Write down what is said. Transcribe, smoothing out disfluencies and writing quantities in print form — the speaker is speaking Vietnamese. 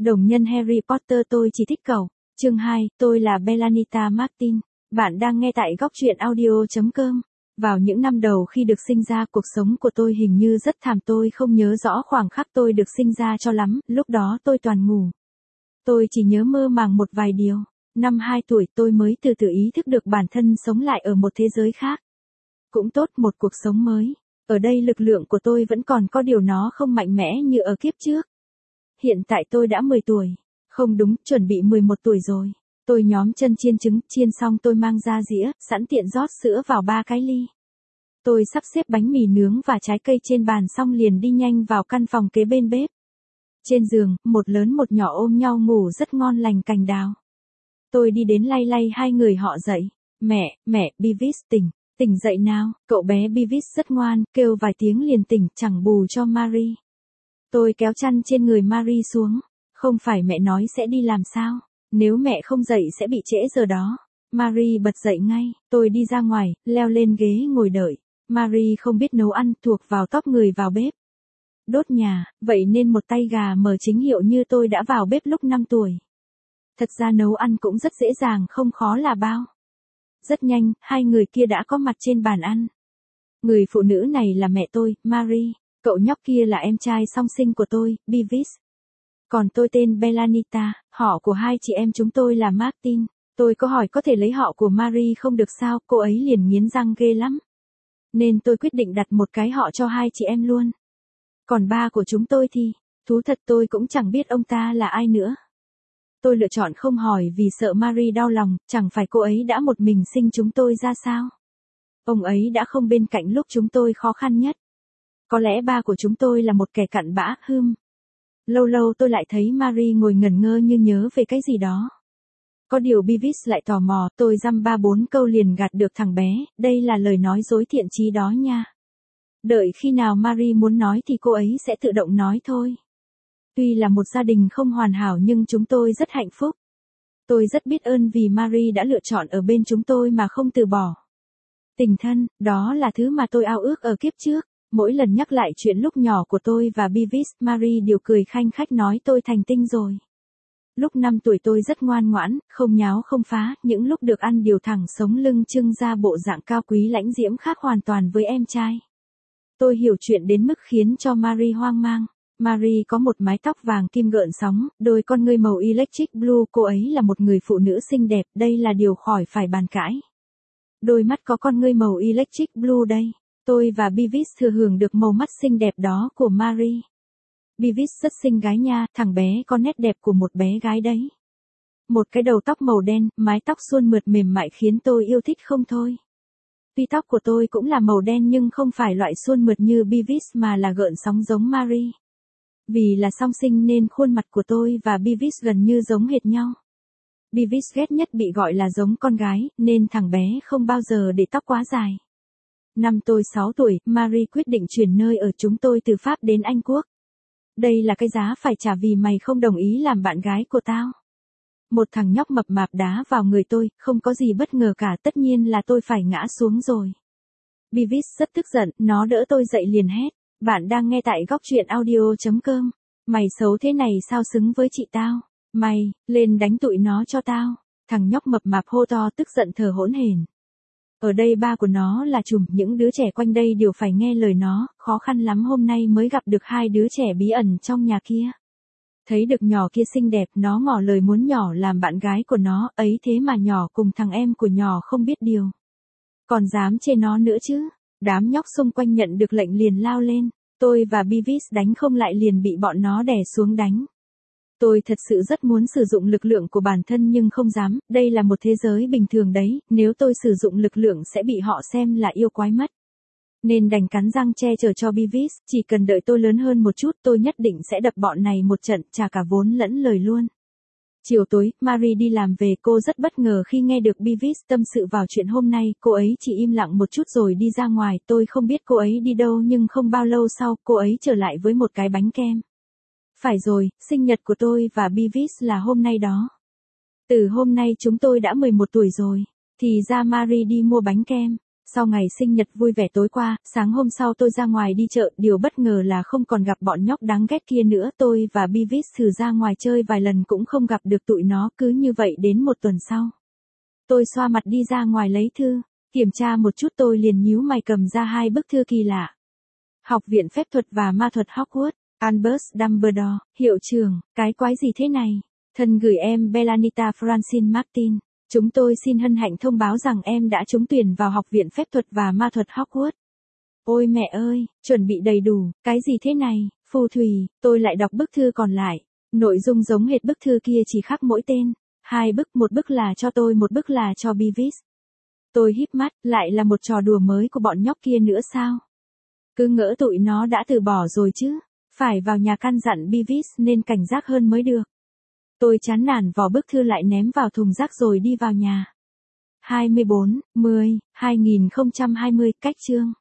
Đồng nhân Harry Potter tôi chỉ thích cậu. Chương 2, tôi là Belanita Martin. Bạn đang nghe tại góc truyện audio.com. Vào những năm đầu khi được sinh ra, cuộc sống của tôi hình như rất thảm, tôi không nhớ rõ khoảng khắc tôi được sinh ra cho lắm, lúc đó tôi toàn ngủ. Tôi chỉ nhớ mơ màng một vài điều. Năm 2 tuổi tôi mới từ từ ý thức được bản thân sống lại ở một thế giới khác. Cũng tốt, một cuộc sống mới. Ở đây lực lượng của tôi vẫn còn có điều nó không mạnh mẽ như ở kiếp trước. Hiện tại tôi đã 10 tuổi. Không đúng, chuẩn bị 11 tuổi rồi. Tôi nhóm chân chiên trứng, chiên xong tôi mang ra dĩa, sẵn tiện rót sữa vào 3 cái ly. Tôi sắp xếp bánh mì nướng và trái cây trên bàn xong liền đi nhanh vào căn phòng kế bên bếp. Trên giường, một lớn một nhỏ ôm nhau ngủ rất ngon lành cành đào. Tôi đi đến lay lay hai người họ dậy. Mẹ, Beavis tỉnh, tỉnh dậy nào. Cậu bé Beavis rất ngoan, kêu vài tiếng liền tỉnh, chẳng bù cho Marie. Tôi kéo chăn trên người Marie xuống. Không phải mẹ nói sẽ đi làm sao? Nếu mẹ không dậy sẽ bị trễ giờ đó. Marie bật dậy ngay, tôi đi ra ngoài, leo lên ghế ngồi đợi. Marie không biết nấu ăn, thuộc vào top người vào bếp. Đốt nhà, vậy nên một tay gà mờ chính hiệu như tôi đã vào bếp lúc 5 tuổi. Thật ra nấu ăn cũng rất dễ dàng, không khó là bao. Rất nhanh, hai người kia đã có mặt trên bàn ăn. Người phụ nữ này là mẹ tôi, Marie. Cậu nhóc kia là em trai song sinh của tôi, Beavis. Còn tôi tên Belanita, họ của hai chị em chúng tôi là Martin. Tôi có hỏi có thể lấy họ của Marie không được sao, cô ấy liền nghiến răng ghê lắm. Nên tôi quyết định đặt một cái họ cho hai chị em luôn. Còn ba của chúng tôi thì, thú thật tôi cũng chẳng biết ông ta là ai nữa. Tôi lựa chọn không hỏi vì sợ Marie đau lòng, chẳng phải cô ấy đã một mình sinh chúng tôi ra sao. Ông ấy đã không bên cạnh lúc chúng tôi khó khăn nhất. Có lẽ ba của chúng tôi là một kẻ cặn bã, Lâu lâu tôi lại thấy Marie ngồi ngẩn ngơ như nhớ về cái gì đó. Có điều Beavis lại tò mò, tôi dăm 3-4 câu liền gạt được thằng bé, đây là lời nói dối thiện chí đó nha. Đợi khi nào Marie muốn nói thì cô ấy sẽ tự động nói thôi. Tuy là một gia đình không hoàn hảo nhưng chúng tôi rất hạnh phúc. Tôi rất biết ơn vì Marie đã lựa chọn ở bên chúng tôi mà không từ bỏ. Tình thân, đó là thứ mà tôi ao ước ở kiếp trước. Mỗi lần nhắc lại chuyện lúc nhỏ của tôi và Beavis, Marie đều cười khanh khách nói tôi thành tinh rồi. Lúc 5 tuổi tôi rất ngoan ngoãn, không nháo không phá, những lúc được ăn điều thẳng sống lưng trưng ra bộ dạng cao quý lãnh diễm khác hoàn toàn với em trai. Tôi hiểu chuyện đến mức khiến cho Marie hoang mang. Marie có một mái tóc vàng kim gợn sóng, đôi con ngươi màu electric blue, cô ấy là một người phụ nữ xinh đẹp, đây là điều khỏi phải bàn cãi. Đôi mắt có con ngươi màu electric blue đây. Tôi và Beavis thừa hưởng được màu mắt xinh đẹp đó của Marie. Beavis rất xinh gái nha, thằng bé có nét đẹp của một bé gái đấy. Một cái đầu tóc màu đen, mái tóc suôn mượt mềm mại khiến tôi yêu thích không thôi. Tuy tóc của tôi cũng là màu đen nhưng không phải loại suôn mượt như Beavis mà là gợn sóng giống Marie. Vì là song sinh nên khuôn mặt của tôi và Beavis gần như giống hệt nhau. Beavis ghét nhất bị gọi là giống con gái, nên thằng bé không bao giờ để tóc quá dài. Năm tôi 6 tuổi, Marie quyết định chuyển nơi ở chúng tôi từ Pháp đến Anh Quốc. Đây là cái giá phải trả vì mày không đồng ý làm bạn gái của tao. Một thằng nhóc mập mạp đá vào người tôi, không có gì bất ngờ cả, tất nhiên là tôi phải ngã xuống rồi. Beavis rất tức giận, nó đỡ tôi dậy liền hét. Bạn đang nghe tại góc truyện audio.com. Mày xấu thế này sao xứng với chị tao? Mày, lên đánh tụi nó cho tao. Thằng nhóc mập mạp hô to tức giận thở hỗn hển. Ở đây ba của nó là trùm, những đứa trẻ quanh đây đều phải nghe lời nó, khó khăn lắm hôm nay mới gặp được hai đứa trẻ bí ẩn trong nhà kia. Thấy được nhỏ kia xinh đẹp, nó ngỏ lời muốn nhỏ làm bạn gái của nó, ấy thế mà nhỏ cùng thằng em của nhỏ không biết điều. Còn dám chê nó nữa chứ, đám nhóc xung quanh nhận được lệnh liền lao lên, tôi và Beavis đánh không lại liền bị bọn nó đè xuống đánh. Tôi thật sự rất muốn sử dụng lực lượng của bản thân nhưng không dám, đây là một thế giới bình thường đấy, nếu tôi sử dụng lực lượng sẽ bị họ xem là yêu quái mất. Nên đành cắn răng che chở cho Beavis, chỉ cần đợi tôi lớn hơn một chút tôi nhất định sẽ đập bọn này một trận, trả cả vốn lẫn lời luôn. Chiều tối, Marie đi làm về, cô rất bất ngờ khi nghe được Beavis tâm sự vào chuyện hôm nay, cô ấy chỉ im lặng một chút rồi đi ra ngoài, tôi không biết cô ấy đi đâu nhưng không bao lâu sau, cô ấy trở lại với một cái bánh kem. Phải rồi, sinh nhật của tôi và Beavis là hôm nay đó. Từ hôm nay chúng tôi đã 11 tuổi rồi, thì ra Marie đi mua bánh kem. Sau ngày sinh nhật vui vẻ tối qua, sáng hôm sau tôi ra ngoài đi chợ, điều bất ngờ là không còn gặp bọn nhóc đáng ghét kia nữa. Tôi và Beavis thử ra ngoài chơi vài lần cũng không gặp được tụi nó, cứ như vậy đến một tuần sau. Tôi xoa mặt đi ra ngoài lấy thư, kiểm tra một chút tôi liền nhíu mày cầm ra 2 bức thư kỳ lạ. Học viện phép thuật và ma thuật Hogwarts, Albus Dumbledore, hiệu trưởng, cái quái gì thế này? Thân gửi em Belanita Francine Martin. Chúng tôi xin hân hạnh thông báo rằng em đã trúng tuyển vào Học viện Phép thuật và Ma thuật Hogwarts. Ôi mẹ ơi, chuẩn bị đầy đủ, cái gì thế này, phù thủy, tôi lại đọc bức thư còn lại. Nội dung giống hệt bức thư kia chỉ khác mỗi tên. 2 bức, một bức là cho tôi, một bức là cho Beavis. Tôi híp mắt, lại là một trò đùa mới của bọn nhóc kia nữa sao? Cứ ngỡ tụi nó đã từ bỏ rồi chứ, phải vào nhà căn dặn Beavis nên cảnh giác hơn mới được. Tôi chán nản vò bức thư lại ném vào thùng rác rồi đi vào nhà. 24/10/2020 cách chương